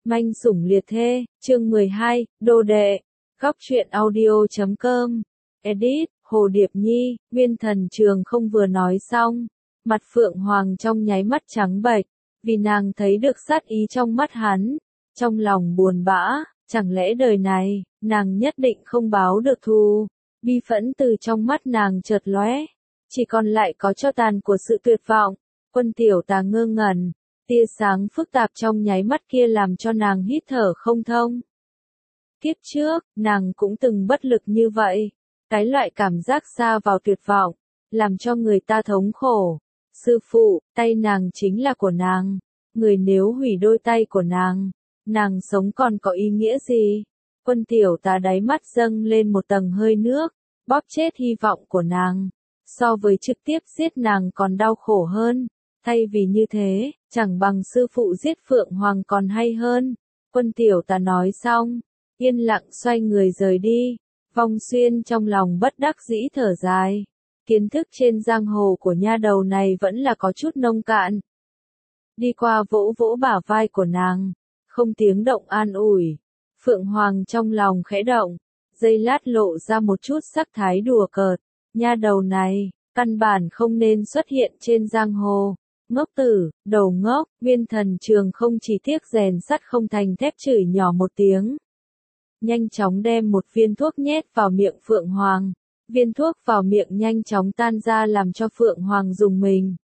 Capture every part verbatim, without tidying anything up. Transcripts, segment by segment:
Manh sủng liệt thê, chương mười hai, đồ đệ. Góc truyện audio chấm com. Edit, Hồ Điệp Nhi, Nguyên Thần Trường không vừa nói xong. Mặt Phượng Hoàng trong nháy mắt trắng bệch, vì nàng thấy được sát ý trong mắt hắn. Trong lòng buồn bã, chẳng lẽ đời này, nàng nhất định không báo được thù. Bi phẫn từ trong mắt nàng chợt lóe, chỉ còn lại có tro tàn của sự tuyệt vọng. Quân tiểu tà ngơ ngẩn, tia sáng phức tạp trong nháy mắt kia làm cho nàng hít thở không thông. Kiếp trước, nàng cũng từng bất lực như vậy. Cái loại cảm giác xa vào tuyệt vọng, làm cho người ta thống khổ. Sư phụ, tay nàng chính là của nàng. Người nếu hủy đôi tay của nàng, nàng sống còn có ý nghĩa gì? Quân tiểu tà đáy mắt dâng lên một tầng hơi nước, bóp chết hy vọng của nàng. So với trực tiếp giết nàng còn đau khổ hơn. Thay vì như thế, chẳng bằng sư phụ giết Phượng Hoàng còn hay hơn. Quân tiểu tà nói xong, yên lặng xoay người rời đi. Vong Xuyên trong lòng bất đắc dĩ thở dài. Kiến thức trên giang hồ của nha đầu này vẫn là có chút nông cạn. Đi qua vỗ vỗ bả vai của nàng, không tiếng động an ủi. Phượng Hoàng trong lòng khẽ động, giây lát lộ ra một chút sắc thái đùa cợt. Nha đầu này, căn bản không nên xuất hiện trên giang hồ. Ngốc tử, đầu ngốc, Nguyên Thần Trường không chỉ tiếc rèn sắt không thành thép chửi nhỏ một tiếng. Nhanh chóng đem một viên thuốc nhét vào miệng Phượng Hoàng. Viên thuốc vào miệng nhanh chóng tan ra làm cho Phượng Hoàng rùng mình.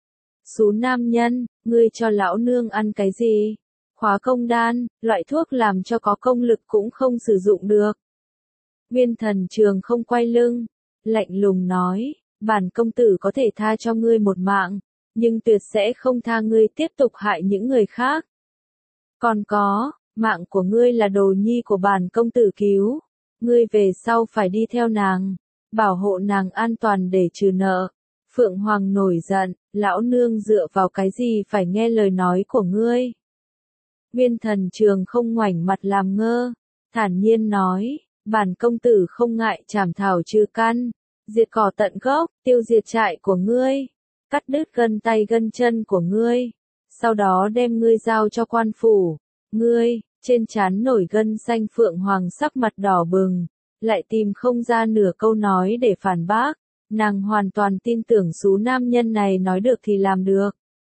Xú nam nhân, ngươi cho lão nương ăn cái gì? Khóa công đan, loại thuốc làm cho có công lực cũng không sử dụng được. Nguyên Thần Trường không quay lưng, lạnh lùng nói, bản công tử có thể tha cho ngươi một mạng, nhưng tuyệt sẽ không tha ngươi tiếp tục hại những người khác. Còn có, mạng của ngươi là đồ nhi của bản công tử cứu, ngươi về sau phải đi theo nàng, bảo hộ nàng an toàn để trừ nợ. Phượng Hoàng nổi giận, lão nương dựa vào cái gì phải nghe lời nói của ngươi. Nguyên Thần Trường không ngoảnh mặt làm ngơ, thản nhiên nói, bản công tử không ngại chảm thảo trừ căn, diệt cỏ tận gốc, tiêu diệt trại của ngươi, cắt đứt gân tay gân chân của ngươi, sau đó đem ngươi giao cho quan phủ. Ngươi, trên trán nổi gân xanh. Phượng Hoàng sắc mặt đỏ bừng, lại tìm không ra nửa câu nói để phản bác. Nàng hoàn toàn tin tưởng xú nam nhân này nói được thì làm được.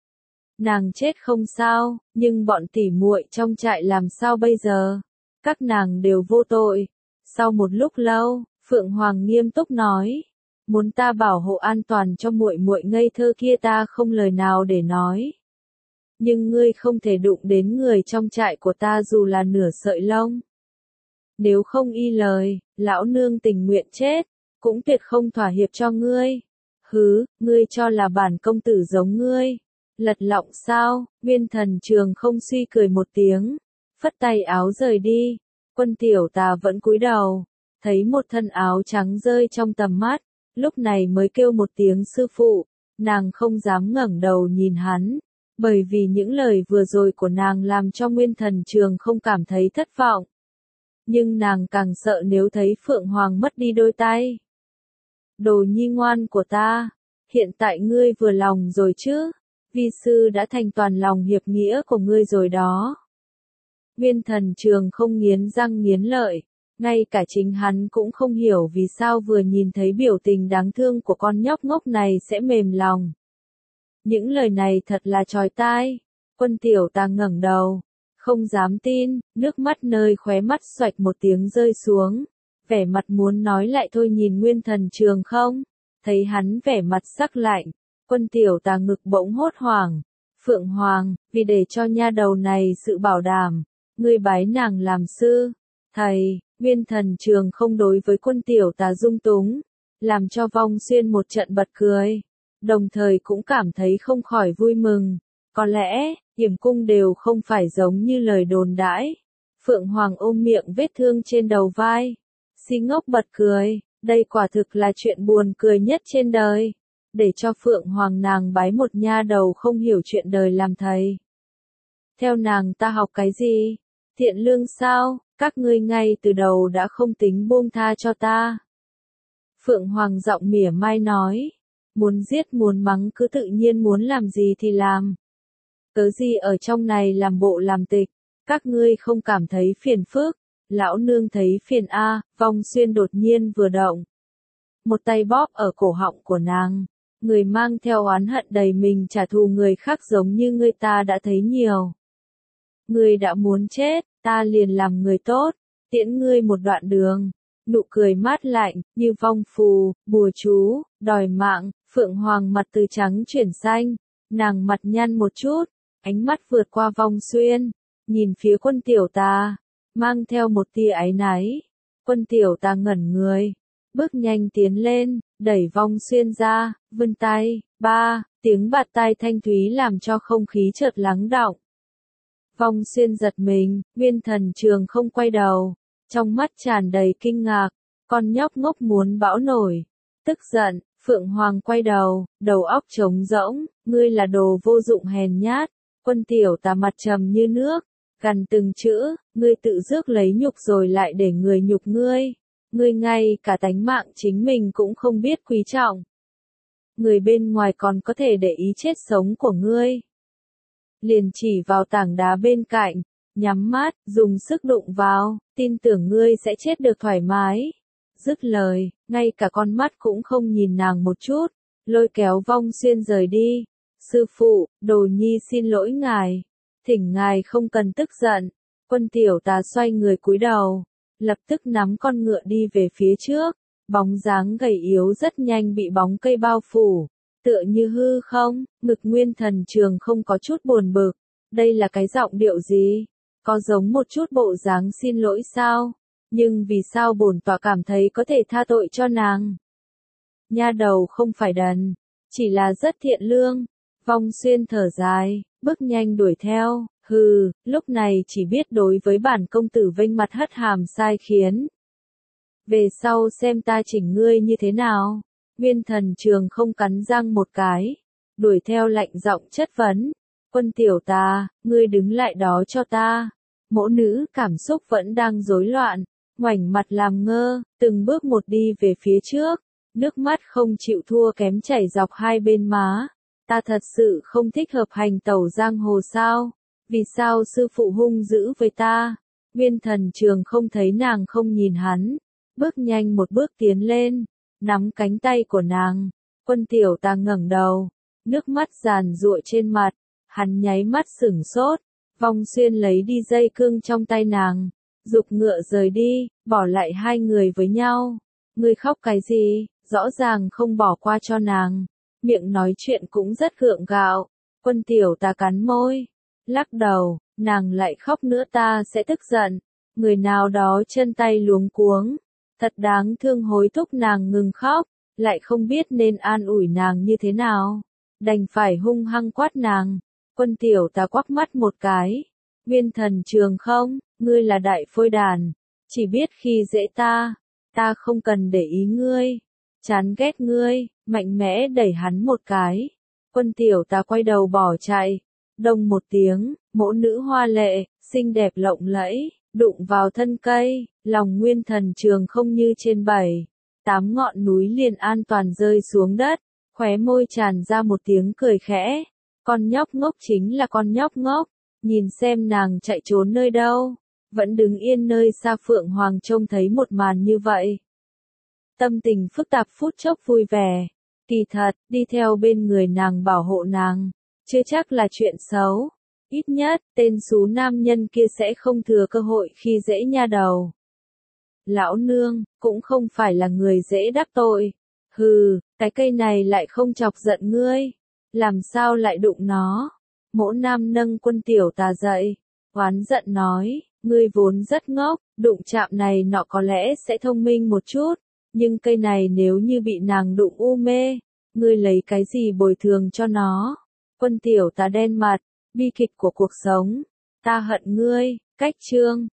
Nàng chết không sao, nhưng bọn tỉ muội trong trại làm sao bây giờ? Các nàng đều vô tội. Sau một lúc lâu, Phượng Hoàng nghiêm túc nói, muốn ta bảo hộ an toàn cho muội muội ngây thơ kia ta không lời nào để nói. Nhưng ngươi không thể đụng đến người trong trại của ta dù là nửa sợi lông. Nếu không y lời, lão nương tình nguyện chết, cũng tuyệt không thỏa hiệp cho ngươi. Hứ, ngươi cho là bản công tử giống ngươi. Lật lọng sao? Nguyên Thần Trường không suy cười một tiếng, phất tay áo rời đi. Quân tiểu tà vẫn cúi đầu, thấy một thân áo trắng rơi trong tầm mắt, lúc này mới kêu một tiếng sư phụ. Nàng không dám ngẩng đầu nhìn hắn, bởi vì những lời vừa rồi của nàng làm cho Nguyên Thần Trường không cảm thấy thất vọng. Nhưng nàng càng sợ nếu thấy Phượng Hoàng mất đi đôi tay. Đồ nhi ngoan của ta, hiện tại ngươi vừa lòng rồi chứ? Vi sư đã thành toàn lòng hiệp nghĩa của ngươi rồi đó. Nguyên Thần Trường không nghiến răng nghiến lợi, ngay cả chính hắn cũng không hiểu vì sao vừa nhìn thấy biểu tình đáng thương của con nhóc ngốc này sẽ mềm lòng. Những lời này thật là chói tai. Quân tiểu tà ngẩng đầu, không dám tin, nước mắt nơi khóe mắt xoạch một tiếng rơi xuống. Vẻ mặt muốn nói lại thôi nhìn Nguyên Thần Trường không, thấy hắn vẻ mặt sắc lạnh, quân tiểu tà ngực bỗng hốt hoảng. Phượng Hoàng, vì để cho nha đầu này sự bảo đảm, ngươi bái nàng làm sư. Thầy, Nguyên Thần Trường không đối với quân tiểu tà dung túng, làm cho Vong Xuyên một trận bật cười. Đồng thời cũng cảm thấy không khỏi vui mừng. Có lẽ, Yểm Cung đều không phải giống như lời đồn đãi. Phượng Hoàng ôm miệng vết thương trên đầu vai, si ngốc bật cười, đây quả thực là chuyện buồn cười nhất trên đời. Để cho Phượng Hoàng nàng bái một nha đầu không hiểu chuyện đời làm thầy. Theo nàng ta học cái gì? Thiện lương sao? Các ngươi ngay từ đầu đã không tính buông tha cho ta. Phượng Hoàng giọng mỉa mai nói. Muốn giết muốn mắng cứ tự nhiên muốn làm gì thì làm. Cớ gì ở trong này làm bộ làm tịch. Các ngươi không cảm thấy phiền phức, lão nương thấy phiền a, Vong Xuyên đột nhiên vừa động. Một tay bóp ở cổ họng của nàng, người mang theo oán hận đầy mình trả thù người khác giống như ngươi ta đã thấy nhiều. Ngươi đã muốn chết, ta liền làm người tốt, tiễn ngươi một đoạn đường. Nụ cười mát lạnh, như vong phù, bùa chú, đòi mạng, Phượng Hoàng mặt từ trắng chuyển xanh, nàng mặt nhăn một chút, ánh mắt vượt qua Vong Xuyên, nhìn phía Quân Tiểu Tà, mang theo một tia áy náy. Quân Tiểu Tà ngẩn người, bước nhanh tiến lên, đẩy Vong Xuyên ra, vươn tay, ba, tiếng bạt tai thanh thúy làm cho không khí chợt lắng đọng. Vong Xuyên giật mình, Nguyên Thần Trường không quay đầu, trong mắt tràn đầy kinh ngạc, con nhóc ngốc muốn bão nổi. Tức giận, Phượng Hoàng quay đầu, đầu óc trống rỗng, ngươi là đồ vô dụng hèn nhát. Quân Tiểu Tà mặt trầm như nước, gằn từng chữ, ngươi tự rước lấy nhục rồi lại để người nhục ngươi. Ngươi ngay cả tánh mạng chính mình cũng không biết quý trọng. Người bên ngoài còn có thể để ý chết sống của ngươi. Liền chỉ vào tảng đá bên cạnh, nhắm mắt, dùng sức đụng vào, tin tưởng ngươi sẽ chết được thoải mái. Dứt lời, ngay cả con mắt cũng không nhìn nàng một chút, lôi kéo Vong Xuyên rời đi. Sư phụ, Đồ Nhi xin lỗi ngài, thỉnh ngài không cần tức giận. Quân Tiểu Tà xoay người cúi đầu, lập tức nắm con ngựa đi về phía trước, bóng dáng gầy yếu rất nhanh bị bóng cây bao phủ, tựa như hư không. Ngực Nguyên Thần Trường không có chút buồn bực, đây là cái giọng điệu gì? Có giống một chút bộ dáng xin lỗi sao? Nhưng vì sao bổn tọa cảm thấy có thể tha tội cho nàng? Nha đầu không phải đần, chỉ là rất thiện lương. Vong Xuyên thở dài, bước nhanh đuổi theo, hừ, lúc này chỉ biết đối với bản công tử vênh mặt hất hàm sai khiến. Về sau xem ta chỉnh ngươi như thế nào. Nguyên Thần Trường không cắn răng một cái, đuổi theo lạnh giọng chất vấn. Quân Tiểu Tà, ngươi đứng lại đó cho ta. Mỗ nữ cảm xúc vẫn đang rối loạn, ngoảnh mặt làm ngơ, từng bước một đi về phía trước, nước mắt không chịu thua kém chảy dọc hai bên má. Ta thật sự không thích hợp hành tẩu giang hồ sao? Vì sao sư phụ hung dữ với ta? Nguyên Thần Trường không thấy nàng không nhìn hắn, bước nhanh một bước tiến lên, nắm cánh tay của nàng. Quân Tiểu Tà ngẩng đầu, nước mắt giàn giụa trên mặt, hắn nháy mắt sửng sốt. Vong Xuyên lấy đi dây cương trong tay nàng, giục ngựa rời đi, bỏ lại hai người với nhau. Ngươi khóc cái gì? Rõ ràng không bỏ qua cho nàng, miệng nói chuyện cũng rất gượng gạo. Quân Tiểu Tà cắn môi, lắc đầu, nàng lại khóc nữa ta sẽ tức giận. Người nào đó chân tay luống cuống, thật đáng thương, hối thúc nàng ngừng khóc, lại không biết nên an ủi nàng như thế nào, đành phải hung hăng quát nàng. Quân Tiểu Tà quắc mắt một cái, Nguyên Thần Trường không, ngươi là đại phôi đàn, chỉ biết khi dễ ta, ta không cần để ý ngươi, chán ghét ngươi, mạnh mẽ đẩy hắn một cái. Quân Tiểu Tà quay đầu bỏ chạy, đông một tiếng, mỗ nữ hoa lệ, xinh đẹp lộng lẫy, đụng vào thân cây, lòng Nguyên Thần Trường không như trên bảy, tám ngọn núi liền an toàn rơi xuống đất, khóe môi tràn ra một tiếng cười khẽ. Con nhóc ngốc chính là con nhóc ngốc, nhìn xem nàng chạy trốn nơi đâu, vẫn đứng yên nơi xa. Phượng Hoàng trông thấy một màn như vậy, tâm tình phức tạp phút chốc vui vẻ. Kỳ thật, đi theo bên người nàng bảo hộ nàng, chưa chắc là chuyện xấu. Ít nhất, tên xú nam nhân kia sẽ không thừa cơ hội khi dễ nha đầu. Lão nương, cũng không phải là người dễ đắc tội. Hừ, cái cây này lại không chọc giận ngươi. Làm sao lại đụng nó? Mỗ nam nâng Quân Tiểu Tà dậy, oán giận nói, ngươi vốn rất ngốc, đụng chạm này nọ có lẽ sẽ thông minh một chút, nhưng cây này nếu như bị nàng đụng u mê, ngươi lấy cái gì bồi thường cho nó? Quân Tiểu Tà đen mặt, bi kịch của cuộc sống, ta hận ngươi. Cách chương